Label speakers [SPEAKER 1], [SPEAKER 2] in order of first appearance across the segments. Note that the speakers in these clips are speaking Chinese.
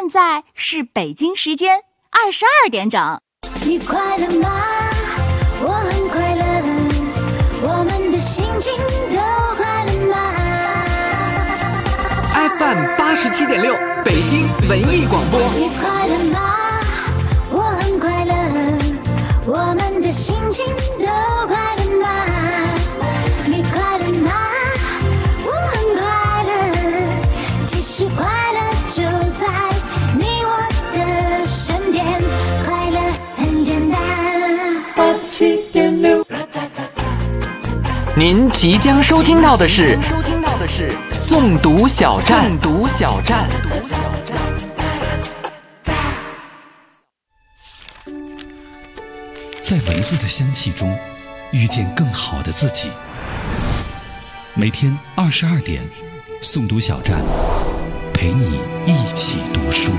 [SPEAKER 1] 现在是北京时间22点整。
[SPEAKER 2] 你快乐吗？我很快乐，我们的心情都快乐吗？
[SPEAKER 3] FM 87.6北京文艺广播。
[SPEAKER 2] 你快乐吗？我很快乐，我们的心情都快乐吗？你快乐吗？我很快乐，其实快乐就在你我的身边，快乐很简单。87.6。
[SPEAKER 3] 您即将收听到的是诵读小站。
[SPEAKER 4] 在文字的香气中遇见更好的自己。每天22点，诵读小站陪你一起读书。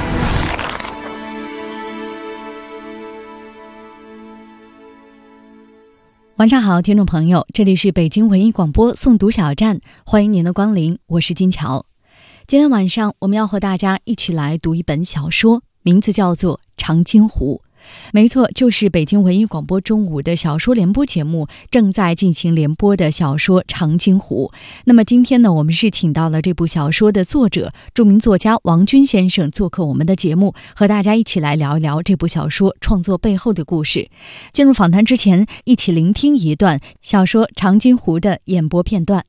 [SPEAKER 5] 晚上好，听众朋友，这里是北京文艺广播诵读小站，欢迎您的光临，我是金乔。今天晚上我们要和大家一起来读一本小说，名字叫做《长津湖》。没错，就是北京文艺广播中午的小说联播节目正在进行联播的小说《长津湖》。那么今天呢，我们是请到了这部小说的作者，著名作家王军先生做客我们的节目，和大家一起来聊一聊这部小说创作背后的故事。进入访谈之前，一起聆听一段小说《长津湖》的演播片段。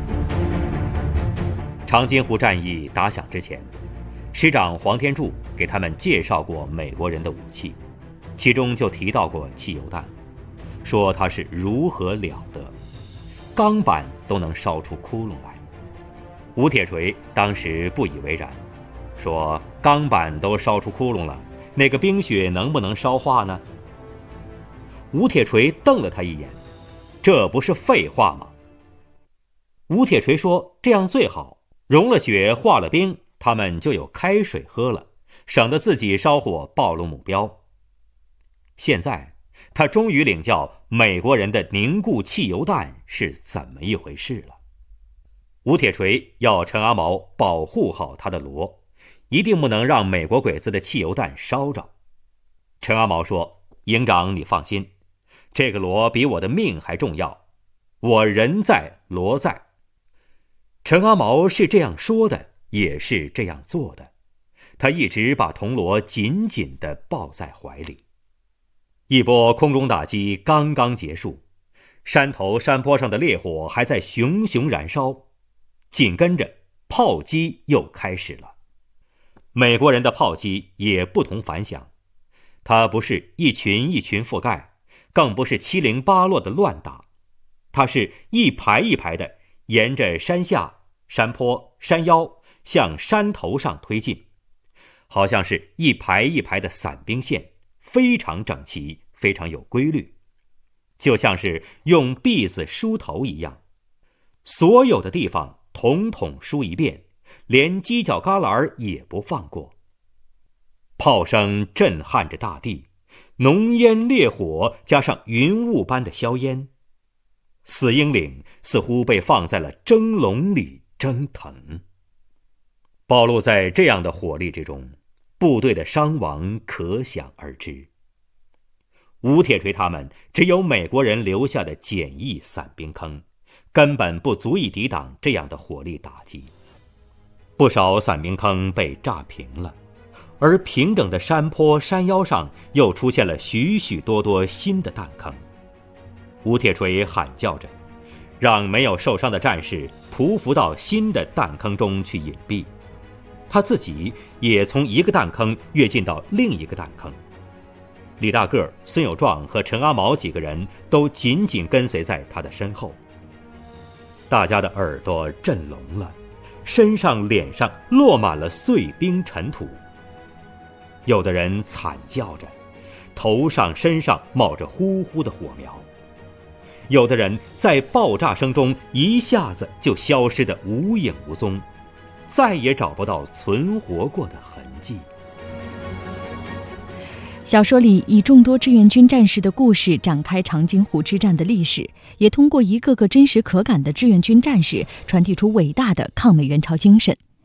[SPEAKER 6] 长津湖战役打响之前，师长黄天柱给他们介绍过美国人的武器，其中就提到过汽油弹，说它是如何了得，钢板都能烧出窟窿来。吴铁锤当时不以为然，说钢板都烧出窟窿了，那个冰雪能不能烧化呢？吴铁锤瞪了他一眼，这不是废话吗？吴铁锤说这样最好，融了雪化了冰，他们就有开水喝了，省得自己烧火暴露目标。现在他终于领教美国人的凝固汽油弹是怎么一回事了。吴铁锤要陈阿毛保护好他的锣，一定不能让美国鬼子的汽油弹烧着。陈阿毛说，营长你放心，这个锣比我的命还重要，我人在锣在。陈阿毛是这样说的，也是这样做的，他一直把铜锣紧紧地抱在怀里。一波空中打击刚刚结束，山头山坡上的烈火还在熊熊燃烧，紧跟着炮击又开始了。美国人的炮击也不同凡响，它不是一群一群覆盖，更不是七零八落的乱打，它是一排一排的沿着山下、山坡、山腰向山头上推进，好像是一排一排的散兵线，非常整齐，非常有规律，就像是用篦子梳头一样，所有的地方统统梳一遍，连犄角旮旯也不放过。炮声震撼着大地，浓烟烈火加上云雾般的硝烟，死鹰岭似乎被放在了蒸笼里蒸腾。暴露在这样的火力之中，部队的伤亡可想而知。吴铁锤他们只有美国人留下的简易散兵坑，根本不足以抵挡这样的火力打击。不少散兵坑被炸平了，而平整的山坡山腰上又出现了许许多多新的弹坑。吴铁锤喊叫着，让没有受伤的战士匍匐到新的弹坑中去隐蔽，他自己也从一个弹坑跃进到另一个弹坑。李大个、孙有壮和陈阿毛几个人都紧紧跟随在他的身后。大家的耳朵震聋了，身上脸上落满了碎冰尘土。有的人惨叫着，头上身上冒着呼呼的火苗。有的人在爆炸声中一下子就消失得无影无踪，再也找不到存活过的痕迹。
[SPEAKER 5] 小说里以众多志愿军战士的故事展开长津湖之战的历史，也通过一个个真实可感的志愿军战士传递出伟大的抗美援朝精神。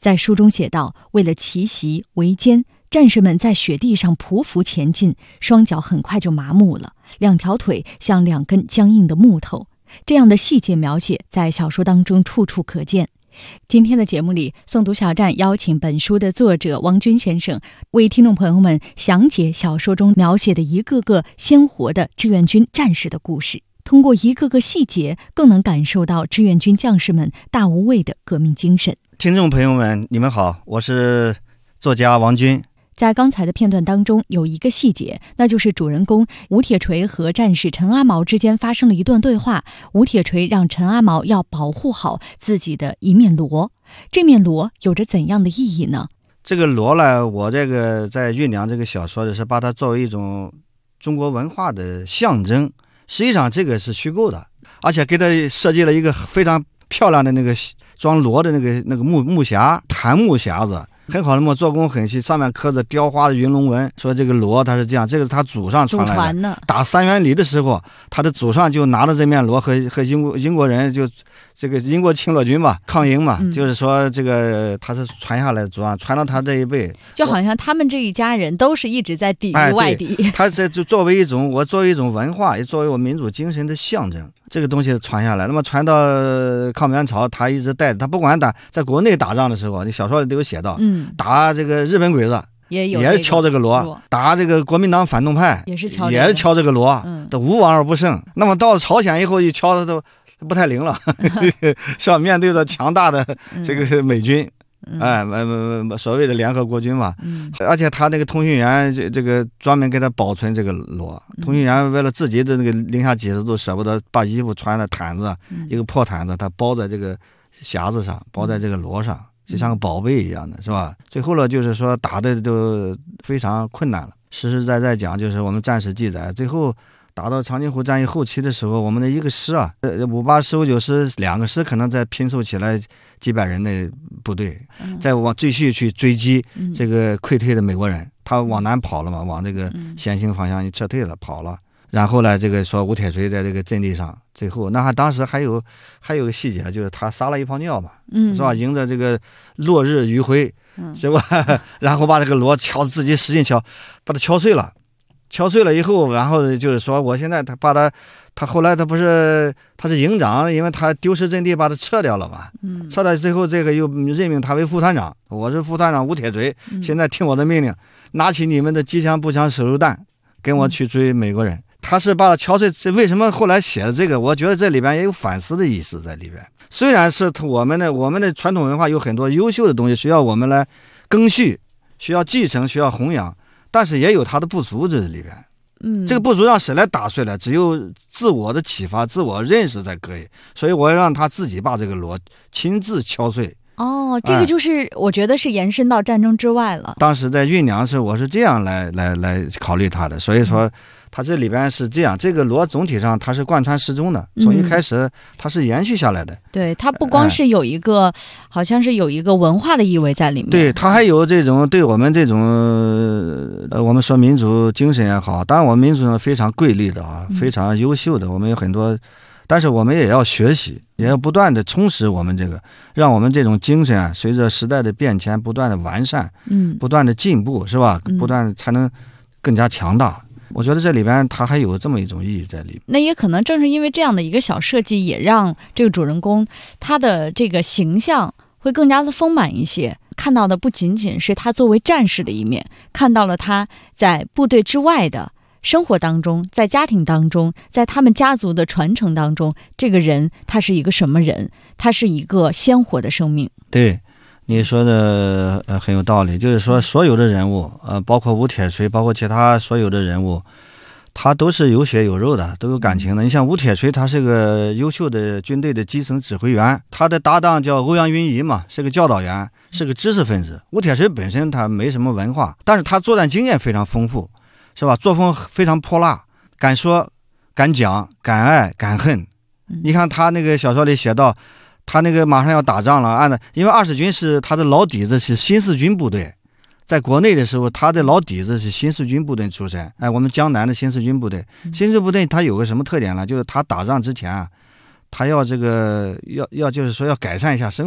[SPEAKER 5] 在书中写道，为了奇袭围歼，战士们在雪地上匍匐前进，双脚很快就麻木了，两条腿像两根僵硬的木头。这样的细节描写在小说当中处处可见。今天的节目里，诵读小站邀请本书的作者王军先生为听众朋友们详解小说中描写的一个个鲜活的志愿军战士的故事，通过一个个细节，更能感受到志愿军将士们大无畏的革命精神。
[SPEAKER 7] 听众朋友们，你们好，我是作家王军。
[SPEAKER 5] 在刚才的片段当中，有一个细节，那就是主人公吴铁锤和战士陈阿毛之间发生了一段对话。吴铁锤让陈阿毛要保护好自己的一面锣，这面锣有着怎样的意义呢？
[SPEAKER 7] 这个锣呢，我这个在酝酿这个小说的是把它作为一种中国文化的象征，实际上这个是虚构的，而且给它设计了一个非常漂亮的那个装锣的那个木匣，檀木匣子，很好的嘛，做工很细，上面刻着雕花的云龙纹，说这个锣它是这样，这个是他祖上传来的。打三元里的时候，他的祖上就拿着这面锣和英国人就这个英国侵略军嘛，抗英嘛，就是说这个他是传下来的，祖上传到他这一辈，
[SPEAKER 5] 就好像他们这一家人都是一直在抵御外敌。
[SPEAKER 7] 他这就作为一种文化，也作为我民族精神的象征。这个东西传下来，那么传到抗美援朝，他一直带着，他不管打在国内打仗的时候，你小说里都有写到，打这个日本鬼子也是敲这个锣，打这个国民党反动派也是敲这个锣，都无往而不胜。那么到朝鲜以后，一敲的都不太灵了，是吧？面对着强大的这个美军。所谓的联合国军嘛，而且他那个通讯员这个专门给他保存这个锣，通讯员为了自己的那个零下几十度舍不得把衣服穿的毯子，一个破毯子，他包在这个匣子上，包在这个锣上，就像个宝贝一样的，是吧？最后呢，就是说打的都非常困难了。实实在在讲，就是我们战史记载，最后打到长津湖战役后期的时候，我们的一个师啊，58师、59师2个师可能在拼凑起来几百人的部队，再继续去追击这个溃退的美国人，他往南跑了嘛，往这个咸兴方向撤退了，跑了。然后呢，这个说吴铁锤在这个阵地上，最后那当时还有个细节，就是他撒了一泡尿嘛，是吧？迎着这个落日余晖，是吧？然后把这个锣自己使劲敲，把它敲碎了。敲碎了以后，然后就是说，我现在他后来他是营长，因为他丢失阵地，把他撤掉了嘛。撤掉最后，这个又任命他为副团长。我是副团长吴铁锤，现在听我的命令，拿起你们的机枪、步枪、手榴弹，跟我去追美国人。他是把他敲碎，为什么后来写的这个？我觉得这里边也有反思的意思在里边。虽然是我们的传统文化有很多优秀的东西需要我们来更续，需要继承，需要弘扬。但是也有它的不足在里边，这个不足让谁来打碎了？只有自我的启发、自我认识才可以。所以我要让他自己把这个锣亲自敲碎。
[SPEAKER 5] 哦，这个就是我觉得是延伸到战争之外了。
[SPEAKER 7] 当时在酝酿时，我是这样来考虑它的，所以说它这里边是这样，这个锣总体上它是贯穿始终的，从一开始它是延续下来的。
[SPEAKER 5] 对，它不光是有一个，好像是有一个文化的意味在里面。
[SPEAKER 7] 对，它还有这种对我们这种我们说民族精神也好，当然我们民族上非常瑰丽的啊，非常优秀的，我们有很多。但是我们也要学习，也要不断的充实我们这个，让我们这种精神啊，随着时代的变迁不断的完善，不断的进步，是吧？不断才能更加强大。我觉得这里边它还有这么一种意义在里面。
[SPEAKER 5] 那也可能正是因为这样的一个小设计，也让这个主人公他的这个形象会更加的丰满一些。看到的不仅仅是他作为战士的一面，看到了他在部队之外的生活当中，在家庭当中，在他们家族的传承当中，这个人他是一个什么人？他是一个鲜活的生命。
[SPEAKER 7] 对，你说的很有道理，就是说所有的人物，包括吴铁锤，包括其他所有的人物，他都是有血有肉的，都有感情的。你像吴铁锤，他是个优秀的军队的基层指挥员，他的搭档叫欧阳云仪嘛，是个教导员，是个知识分子。吴铁锤本身他没什么文化，但是他作战经验非常丰富，是吧？作风非常泼辣，敢说敢讲敢爱敢恨。你看他那个小说里写到，他那个马上要打仗了，因为20军是他的老底子是新四军部队，在国内的时候他的老底子是新四军部队出身。我们江南的新四军部队，新四军部队他有个什么特点呢？就是他打仗之前啊，他要这个要就是说要改善一下生活，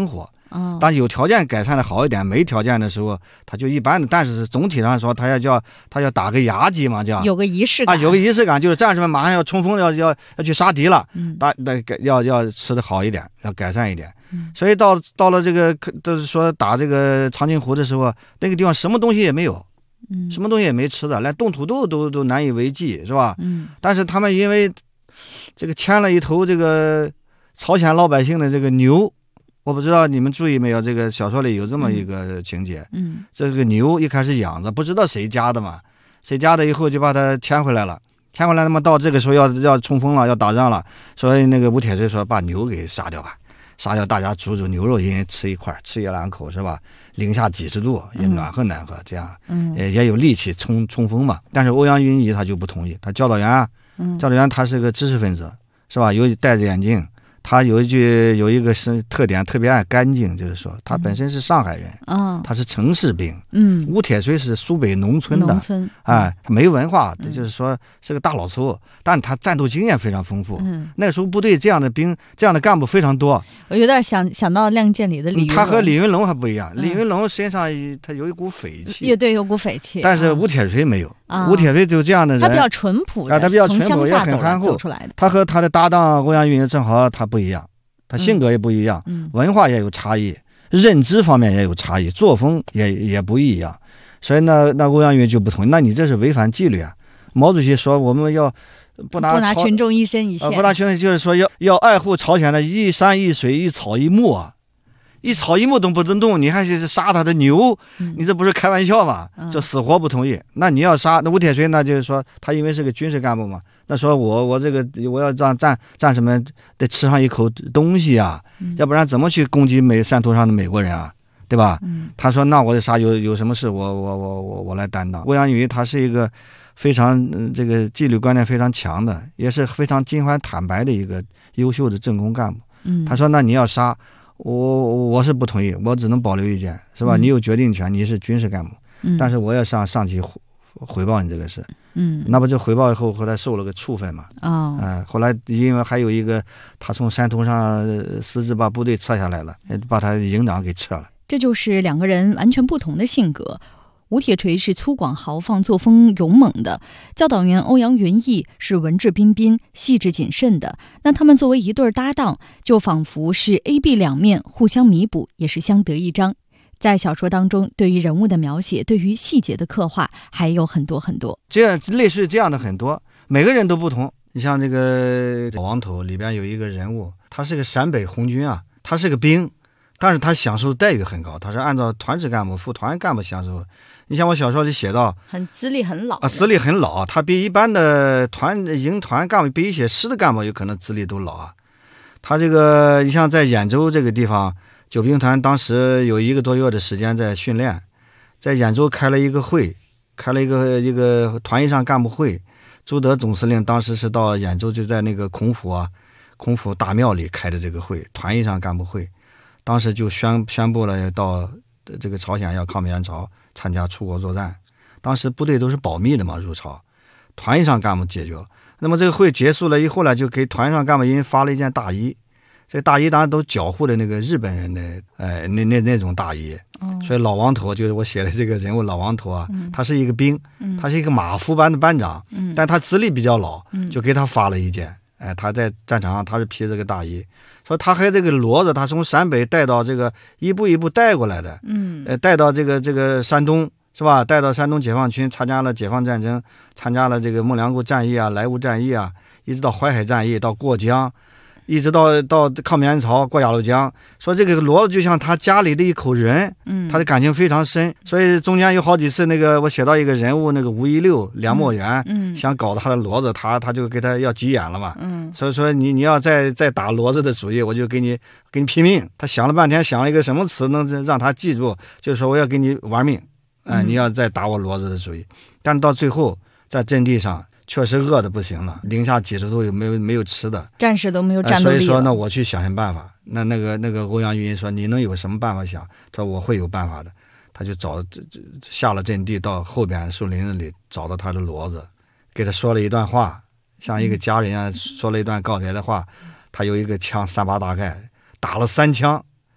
[SPEAKER 7] 当有条件改善的好一点，没条件的时候他就一般的。但是总体上说，他要打个牙祭嘛，叫
[SPEAKER 5] 有个仪式感
[SPEAKER 7] 有个仪式感，就是战士们马上要冲锋，要去杀敌了，要吃的好一点，要改善一点。所以到了这个就是说打这个长津湖的时候，那个地方什么东西也没有。什么东西也没吃的，连冻土豆都难以为继，是吧？但是他们因为这个牵了一头这个朝鲜老百姓的这个牛，我不知道你们注意没有，这个小说里有这么一个情节。这个牛一开始养着，不知道谁家的嘛，谁家的以后就把它牵回来了，那么到这个时候要冲锋了，要打仗了，所以那个吴铁锤说把牛给杀掉吧。杀掉，大家煮牛肉，也吃一块，吃一两口，是吧？零下几十度，也暖和，这样，也有力气冲锋嘛。但是欧阳云仪他就不同意，他教导员他是个知识分子，是吧？戴着眼镜，他有一个特点，特别爱干净，就是说他本身是上海人，他是城市兵，吴铁锤是苏北农村的，他没文化，就是说是个大老粗，但是他战斗经验非常丰富。那个时候部队这样的兵、这样的干部非常多。
[SPEAKER 5] 我有点想到《亮剑》里的李云龙，
[SPEAKER 7] 他和李云龙还不一样，李云龙身上他有一股匪气，
[SPEAKER 5] 也对，有股匪气，
[SPEAKER 7] 但是吴铁锤没有。吴铁锤就这样的人，
[SPEAKER 5] 他比较淳朴的，
[SPEAKER 7] 他比较淳朴，
[SPEAKER 5] 也
[SPEAKER 7] 很憨厚
[SPEAKER 5] 出来的。
[SPEAKER 7] 他和他的搭档欧阳云正好他不一样，他性格也不一样，文化也有差异，认知方面也有差异，作风也不一样。所以那欧阳云就不同意，那你这是违反纪律啊！毛主席说我们要不拿
[SPEAKER 5] 群众一针一线，
[SPEAKER 7] 不拿群众就是说要爱护朝鲜的一山一水一草一木啊。一草一木都不能动，你还是杀他的牛，你这不是开玩笑吗？这死活不同意。那你要杀那吴铁锤，那就是说他因为是个军事干部嘛，那说我这个我要让战士们得吃上一口东西啊，要不然怎么去攻击山头上的美国人啊，对吧？他说那我得杀，有什么事我来担当。欧阳云他是一个非常这个纪律观念非常强的，也是非常金环坦白的一个优秀的政工干部。他说那你要杀。我是不同意，我只能保留意见，是吧？你有决定权，你是军事干部，但是我要上级回报你这个事，那不就回报以后来受了个处分嘛？后来因为还有一个他从山头上私自把部队撤下来了，把他营长给撤了。
[SPEAKER 5] 这就是两个人完全不同的性格。吴铁锤是粗犷豪放、作风勇猛的，教导员欧阳云逸是文质彬彬、细致谨慎的。那他们作为一对搭档，就仿佛是 A、B 两面互相弥补，也是相得益彰。在小说当中，对于人物的描写，对于细节的刻画，还有很多很多。
[SPEAKER 7] 这样类似这样的很多，每个人都不同。你像这个老王头里边有一个人物，他是个陕北红军啊，他是个兵。但是他享受待遇很高，他是按照团职干部、副团干部享受。你像我小说里写到，
[SPEAKER 5] 资历很老
[SPEAKER 7] 资历很老，他比一般的营团干部，比一些师的干部有可能资历都老啊。他这个，你像在兖州这个地方，九兵团当时有1个多月的时间在训练，在兖州开了一个会，开了一个团以上干部会。朱德总司令当时是到兖州，就在那个孔府大庙里开的这个会，团以上干部会。当时就宣布了到这个朝鲜要抗美援朝，参加出国作战。当时部队都是保密的嘛，入朝，团以上干部解决。那么这个会结束了以后呢，就给团上干部一人发了一件大衣，这大衣当然都缴获的那个日本人的那种大衣。所以老王头就是我写的这个人物老王头啊，他是一个兵，他是一个马夫班的班长，但他资历比较老，就给他发了一件。他在战场上他是披这个大衣，说他还这个骡子，他从陕北带到这个一步一步带过来的，带到这个山东是吧？带到山东解放军，参加了解放战争，参加了这个孟良崮战役啊、莱芜战役啊，一直到淮海战役，到过江，一直到抗美援朝过鸭绿江。说这个骡子就像他家里的一口人，他的感情非常深。所以中间有好几次那个我写到一个人物，那个吴一六梁墨元，想搞他的骡子，他就给他要急眼了嘛。所以说你要再打骡子的主意，我就给你拼命。他想了半天，想了一个什么词能让他记住，就是说我要给你玩命。你要再打我骡子的主意。但到最后在阵地上确实饿得不行了，零下几十度又没有吃的，
[SPEAKER 5] 战士都没有战斗力了。
[SPEAKER 7] 所以说那我去想办法。那个欧阳云说你能有什么办法想？他说我会有办法的。他就下了阵地，到后边树林子里找到他的骡子，给他说了一段话，像一个家人啊，说了一段告别的话。他有一个枪3把大盖，打了3枪，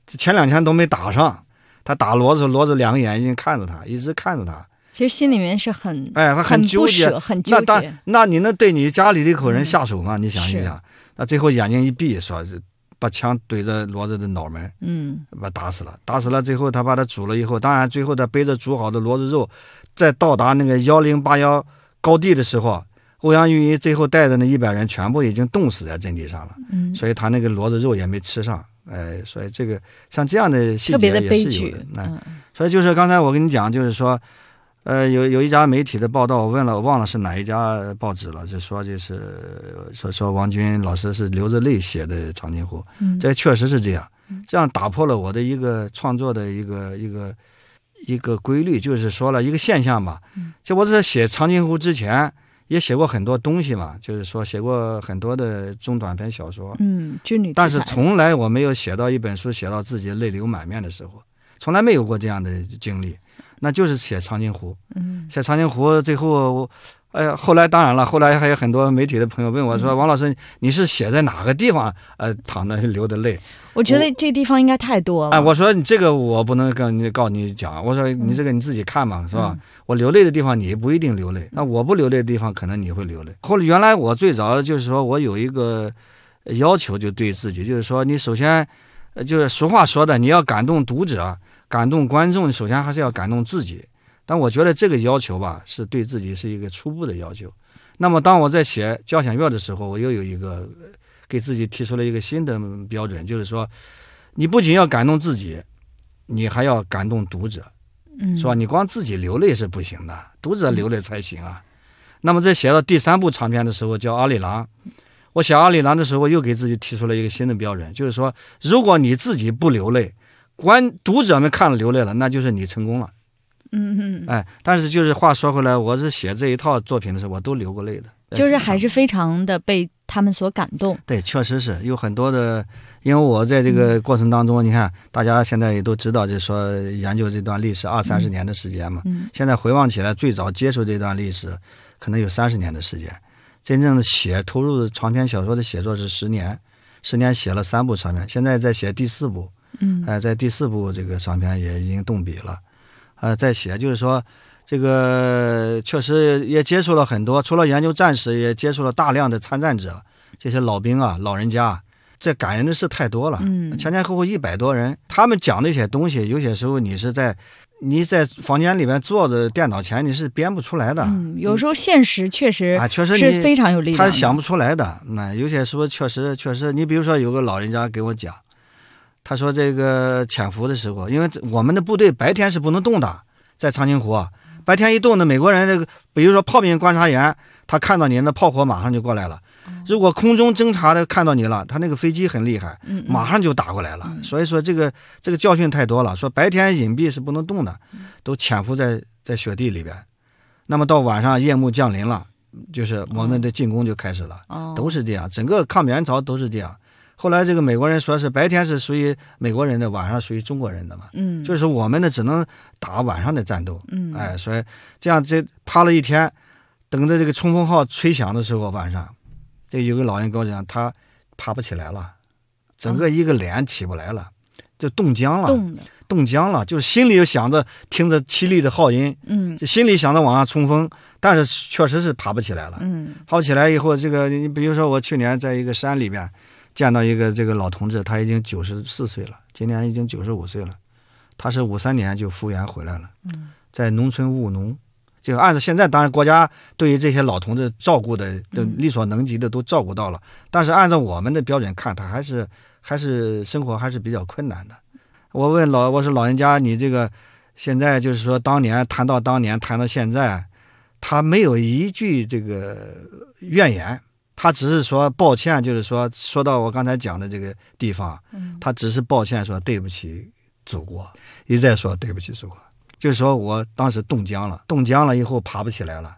[SPEAKER 7] 前2天都没打上，他打骡子2个眼睛看着他，一直看着他。
[SPEAKER 5] 其实心里面是很
[SPEAKER 7] 他很纠结，
[SPEAKER 5] 很纠结。
[SPEAKER 7] 那你能对你家里的一口人下手吗？你想一想，那最后眼睛一闭，说把枪怼着骡子的脑门，把打死了。打死了，最后他把他煮了以后，当然最后他背着煮好的骡子肉，在到达那个1081高地的时候，欧阳玉一最后带着那100人全部已经冻死在阵地上了，所以他那个骡子肉也没吃上。所以这个像这样的细节也是有的。所以就是刚才我跟你讲，就是说。有一家媒体的报道，我问了，我忘了是哪一家报纸了，就说说王军老师是流着泪写的《长津湖》，这确实是这样，这样打破了我的一个创作的一个规律，就是说了一个现象吧。就我在写《长津湖》之前，也写过很多东西嘛，就是说写过很多的中短篇小说，
[SPEAKER 5] 军旅，
[SPEAKER 7] 但是从来我没有写到一本书写到自己泪流满面的时候，从来没有过这样的经历。那就是写长津湖，写长津湖，最后，后来当然了，后来还有很多媒体的朋友问我说：“王老师，你是写在哪个地方淌的流的泪？”
[SPEAKER 5] 我觉得这地方应该太多了。
[SPEAKER 7] 我说你这个我不能告你讲，我说你这个你自己看嘛，是吧？我流泪的地方你不一定流泪，那我不流泪的地方可能你会流泪。后来原来我最早就是说我有一个要求，就对自己，就是说你首先就是俗话说的，你要感动读者。感动观众，首先还是要感动自己，但我觉得这个要求吧，是对自己是一个初步的要求。那么当我在写《交响乐》的时候，我又有一个给自己提出了一个新的标准，就是说，你不仅要感动自己，你还要感动读者，是吧？你光自己流泪是不行的，读者流泪才行啊。那么在写到第3部长篇的时候，叫《阿里郎》，我写《阿里郎》的时候，又给自己提出了一个新的标准，就是说，如果你自己不流泪，读者们看了流泪了，那就是你成功了。但是就是话说回来，我是写这一套作品的时候，我都流过泪的，
[SPEAKER 5] 就是还是非常的被他们所感动。
[SPEAKER 7] 对，确实是有很多的，因为我在这个过程当中，你看大家现在也都知道，就是说研究这段历史20-30年的时间嘛。现在回望起来，最早接触这段历史，可能有30年的时间。真正的投入长篇小说的写作是10年，10年写了3部长篇，现在在写第4部。在第4部这个长篇也已经动笔了，在写就是说，这个确实也接触了很多，除了研究战史，也接触了大量的参战者，这些老兵啊、老人家，这感人的事太多了。前后100多人，他们讲的一些东西，有些时候你在房间里面坐着电脑前，你是编不出来的。
[SPEAKER 5] 有时候现实确实是非常有力量的，
[SPEAKER 7] 他想不出来的。有些时候确实，你比如说有个老人家给我讲。他说这个潜伏的时候，因为我们的部队白天是不能动的，在长津湖啊，白天一动呢，美国人这个比如说炮兵观察员，他看到你，那炮火马上就过来了。如果空中侦察的看到你了，他那个飞机很厉害，马上就打过来了。所以说这个教训太多了，说白天隐蔽是不能动的，都潜伏在雪地里边。那么到晚上夜幕降临了，就是我们的进攻就开始了，都是这样，整个抗美援朝都是这样。后来这个美国人说是白天是属于美国人的，晚上属于中国人的嘛，就是我们呢只能打晚上的战斗，所以这样趴了一天，等着这个冲锋号吹响的时候，晚上，这有个老人跟我讲，他爬不起来了，整个一个脸起不来了，就冻僵了，就是心里又想着听着凄厉的号音，就心里想着往上冲锋，但是确实是爬不起来了，爬不起来以后，这个你比如说我去年在一个山里边。见到一个这个老同志，他已经94岁了，今年已经95岁了。他是53年就复员回来了，在农村务农。就按照现在，当然国家对于这些老同志照顾的都力所能及的都照顾到了，但是按照我们的标准看，他还是生活还是比较困难的。我说老人家，你这个现在就是说谈到现在，他没有一句这个怨言。他只是说抱歉，就是说到我刚才讲的这个地方，他只是抱歉说对不起祖国，一再说对不起祖国，就是说我当时冻僵了以后爬不起来了，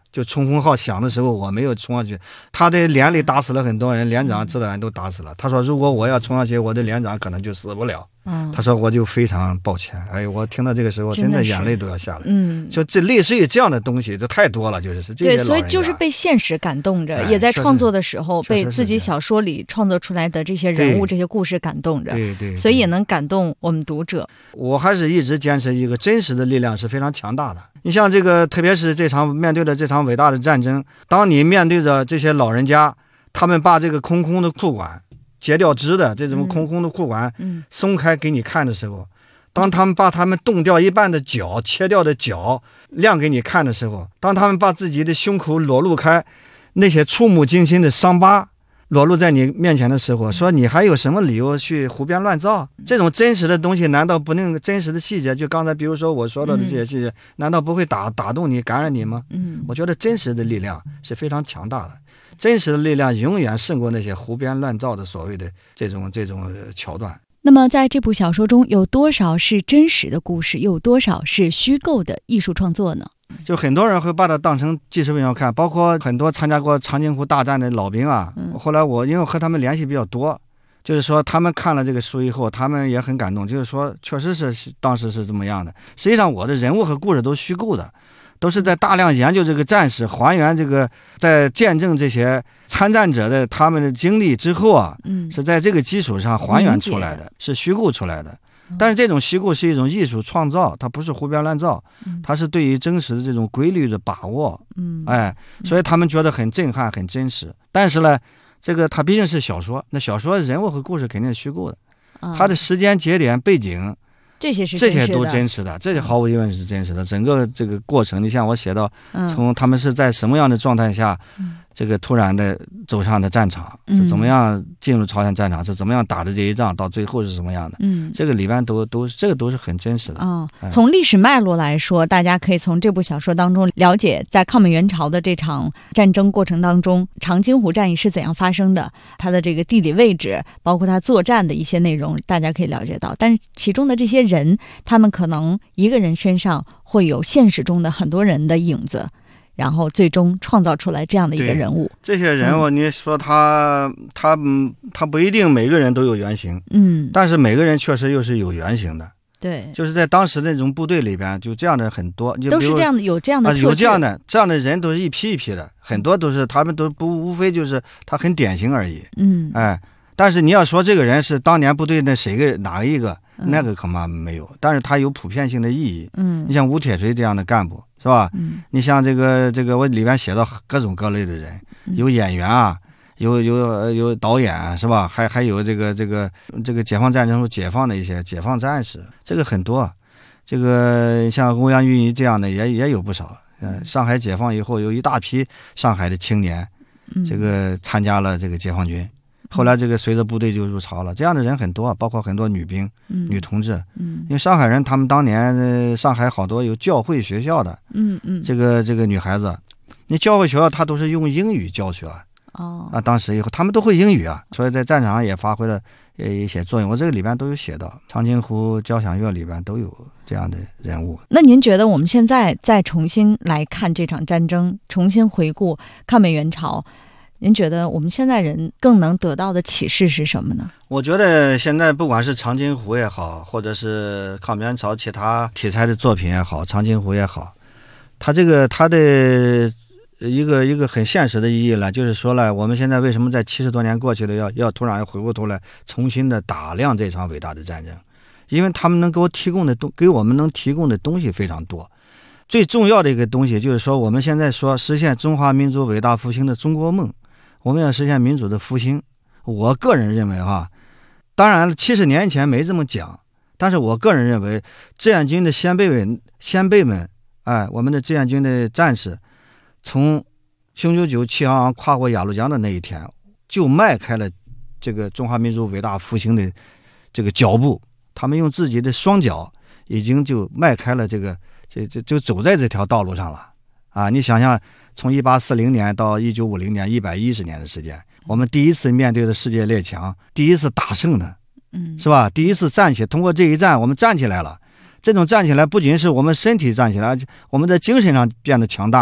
[SPEAKER 7] 就冲锋号响的时候，我没有冲上去，他的连里打死了很多人，连长、指导员都打死了。他说，如果我要冲上去，我的连长可能就死不了。他说我就非常抱歉。哎，我听到这个时候，真的眼泪都要下来。就这类似于这样的东西，就太多了，就是这些老人家。
[SPEAKER 5] 对，所以就是被现实感动着，也在创作的时候被自己小说里创作出来的这些人物、这些故事感动着。
[SPEAKER 7] 对，
[SPEAKER 5] 所以也能感动我们读者。
[SPEAKER 7] 我还是一直坚持一个真实的力量是非常强大的。你像这个，特别是面对的这场伟大的战争，当你面对着这些老人家，他们把这个空空的裤管。截掉枝的这种空空的裤管松开给你看的时候，当他们把他们冻掉一半的脚、切掉的脚亮给你看的时候，当他们把自己的胸口裸露开那些触目惊心的伤疤裸露在你面前的时候，说你还有什么理由去胡编乱造？这种真实的东西难道不能真实的细节，就刚才比如说我说到的这些细节，难道不会打动你、感染你吗？我觉得真实的力量是非常强大的。真实的力量永远胜过那些胡编乱造的所谓的这种桥段。
[SPEAKER 5] 那么在这部小说中有多少是真实的故事，又有多少是虚构的艺术创作呢？
[SPEAKER 7] 就很多人会把它当成纪实文学看，包括很多参加过长津湖大战的老兵啊。后来我因为和他们联系比较多，就是说他们看了这个书以后，他们也很感动，就是说确实是当时是这么样的。实际上我的人物和故事都虚构的，都是在大量研究这个战史，还原这个，在见证这些参战者的他们的经历之后啊，是在这个基础上还原出来的，是虚构出来的。但是这种虚构是一种艺术创造，它不是胡编乱造，它是对于真实的这种规律的把握。所以他们觉得很震撼、很真实。但是呢，这个它毕竟是小说，那小说人物和故事肯定是虚构的，它的时间节点、背景。这些都真实的，这些毫无疑问是真实的。整个这个过程，你像我写到，从他们是在什么样的状态下，这个突然的走上的战场，是怎么样进入朝鲜战场，是怎么样打的这一仗，到最后是什么样的，这个里边这个都是很真实的。
[SPEAKER 5] 从历史脉络来说，大家可以从这部小说当中了解，在抗美援朝的这场战争过程当中，长津湖战役是怎样发生的，它的这个地理位置，包括它作战的一些内容，大家可以了解到。但是其中的这些人，他们可能一个人身上会有现实中的很多人的影子，然后最终创造出来这样的一个人物。
[SPEAKER 7] 这些人物，你说他不一定每个人都有原型，但是每个人确实又是有原型的。
[SPEAKER 5] 对，
[SPEAKER 7] 就是在当时那种部队里边，就这样的很多，
[SPEAKER 5] 都是这样的，有这样的特质，
[SPEAKER 7] 有这样的人都是一批一批的，很多都是他们都不无非就是他很典型而已。但是你要说这个人是当年部队的哪一个，那个恐怕没有，但是他有普遍性的意义。你像吴铁锤这样的干部，是吧？你像这个我里边写到各种各类的人，有演员啊，有导演，是吧？还有这个解放战争后解放的一些解放战士，这个很多。这个像欧阳云仪这样的也有不少。上海解放以后，有一大批上海的青年，这个参加了这个解放军。后来这个随着部队就入朝了，这样的人很多，包括很多女兵、女同志。因为上海人他们当年上海好多有教会学校的，这个女孩子，你教会学校他都是用英语教学。当时以后他们都会英语啊，所以在战场上也发挥了一些作用。我这个里边都有写到，长津湖交响乐里边都有这样的人物。
[SPEAKER 5] 那您觉得我们现在再重新来看这场战争，重新回顾抗美援朝，您觉得我们现在人更能得到的启示是什么呢？
[SPEAKER 7] 我觉得现在不管是长津湖也好，或者是抗美援朝其他题材的作品也好，长津湖也好，它的一个很现实的意义了，就是说了，我们现在为什么在70多年过去了，要突然回过头来重新的打量这场伟大的战争？因为他们能给我们能提供的东西非常多。最重要的一个东西就是说，我们现在说实现中华民族伟大复兴的中国梦，我们要实现民主的复兴。我个人认为当然70年前没这么讲，但是我个人认为，志愿军的先辈们，我们的志愿军的战士，从雄赳赳气昂昂跨过鸭绿江的那一天，就迈开了这个中华民族伟大复兴的这个脚步。他们用自己的双脚已经就迈开了就走在这条道路上了。你想想，从1840年到1950年110年的时间，我们第一次面对的世界列强，第一次打胜的，是吧？第一次站起，通过这一战，我们站起来了。这种站起来不仅是我们身体站起来，我们在精神上变得强大了，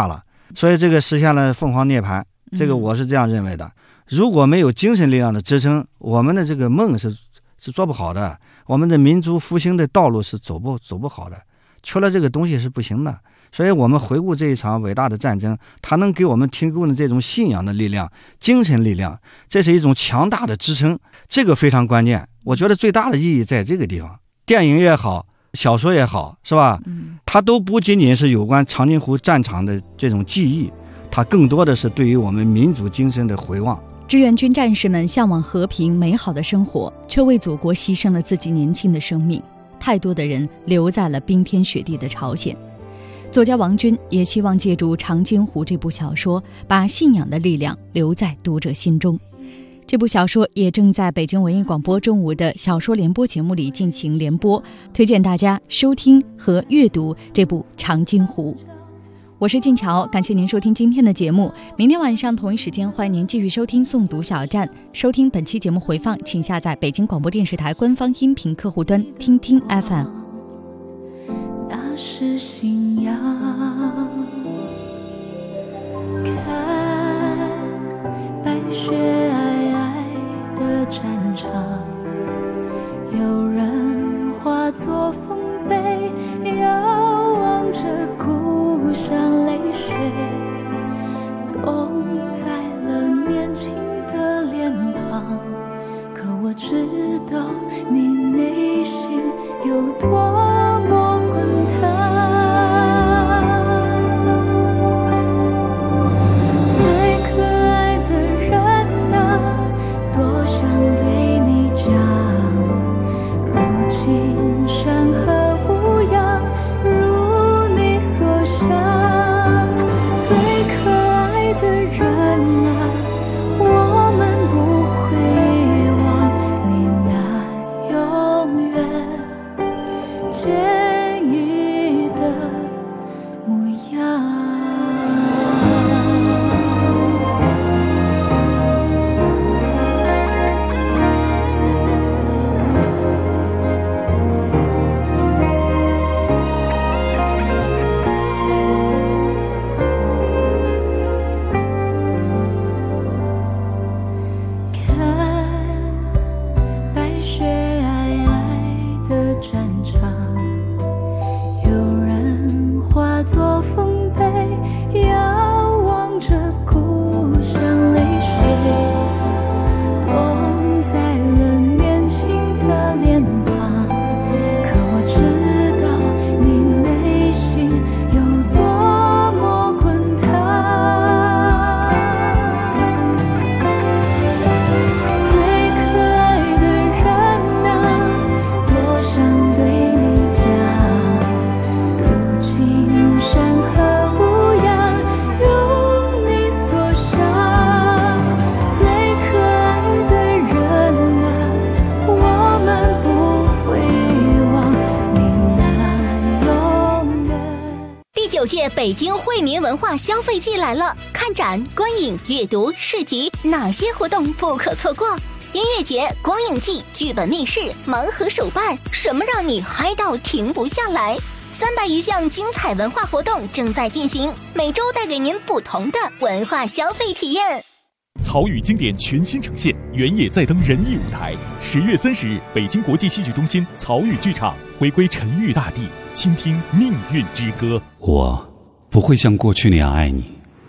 [SPEAKER 7] 所以这个实现了凤凰涅槃，这个我是这样认为的。如果没有精神力量的支撑，我们的这个梦是做不好的，我们的民族复兴的道路是走不好的，缺了这个东西是不行的。所以我们回顾这一场伟大的战争，它能给我们提供的这种信仰的力量、精神力量，这是一种强大的支撑，这个非常关键。我觉得最大的意义在这个地方。电影也好，小说也好，是吧？它都不仅仅是有关长津湖战场的这种记忆，它更多的是对于我们民族精神的回望。
[SPEAKER 5] 志愿军战士们向往和平美好的生活，却为祖国牺牲了自己年轻的生命。太多的人留在了冰天雪地的朝鲜。作家王军也希望借助《长津湖》这部小说，把信仰的力量留在读者心中。这部小说也正在北京文艺广播中午的小说联播节目里进行联播，推荐大家收听和阅读这部《长津湖》。我是静乔，感谢您收听今天的节目。明天晚上同一时间，欢迎您继续收听诵读小站。收听本期节目回放，请下载北京广播电视台官方音频客户端听听 FM。
[SPEAKER 2] 那是信仰，看白雪皑皑的战场，有人化作丰碑，遥望着故乡泪水，冻在了年轻的脸庞。可我知道你内心有多么滚烫。最可爱的人啊，多想对你讲，如今山河无恙，如你所想。最可爱的人啊，我们不会忘你那永远坚毅的模样。
[SPEAKER 1] 北京惠民文化消费季来了，看展、观影、阅读、市集，哪些活动不可错过？音乐节、光影季、剧本密室、盲盒手办，什么让你嗨到停不下来？300余项精彩文化活动正在进行，每周带给您不同的文化消费体验。
[SPEAKER 8] 曹禺经典全新呈现，原野再登人艺舞台。10月30日，北京国际戏剧中心曹禺剧场回归沉郁大地，倾听命运之歌。
[SPEAKER 4] 我不会像过去那样爱你。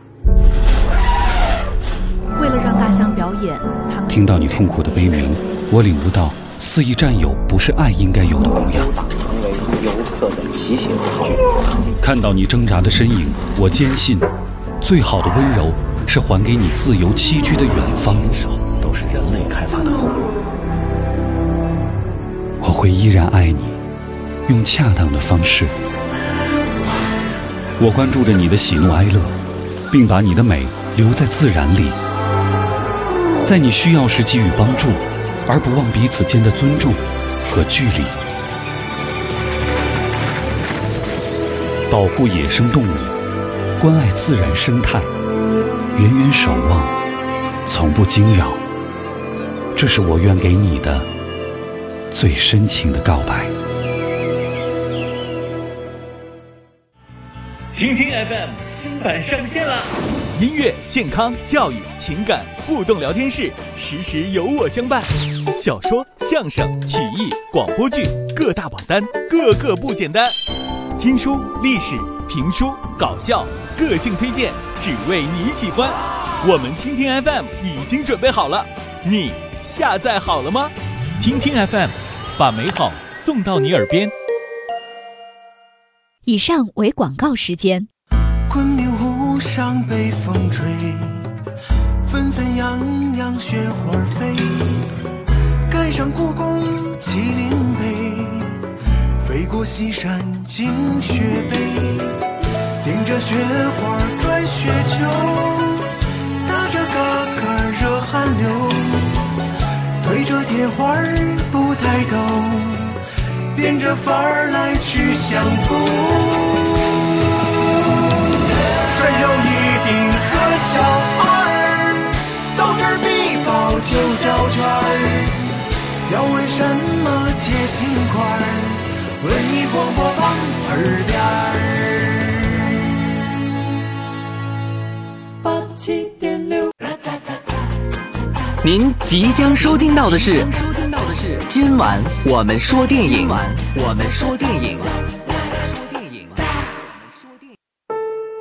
[SPEAKER 5] 为了让大象表演，
[SPEAKER 4] 听到你痛苦的悲鸣，我领悟到肆意占有不是爱应该有的模样。
[SPEAKER 9] 成为游客的骑行工具。
[SPEAKER 4] 看到你挣扎的身影，我坚信，最好的温柔是还给你自由栖居的远方。
[SPEAKER 9] 都是人类开发的后果。
[SPEAKER 4] 我会依然爱你，用恰当的方式。我关注着你的喜怒哀乐，并把你的美留在自然里，在你需要时给予帮助，而不忘彼此间的尊重和距离。保护野生动物，关爱自然生态，远远守望，从不惊扰，这是我愿给你的最深情的告白。
[SPEAKER 8] 听听 FM 新版上线了，音乐、健康、教育、情感互动聊天室，时时有我相伴。小说、相声、曲艺、广播剧，各大榜单，个个不简单。听书、历史、评书、搞笑，个性推荐，只为你喜欢。我们听听 FM 已经准备好了，你下载好了吗？听听 FM， 把美好送到你耳边。
[SPEAKER 5] 以上为广告时间。
[SPEAKER 10] 昆明湖上北风吹，纷纷扬扬雪花飞，赶上故宫麒麟碑，飞过西山进雪碑，顶着雪花拽雪球，打着嘎嘎热汗流，对着铁花不抬头，点着范儿来去相逢。谁有一顶和小二，斗智必报九角圈儿，要为什么结心块儿？文艺广播榜耳边儿87.6。
[SPEAKER 3] 您即将收听到的是今晚我们说电影。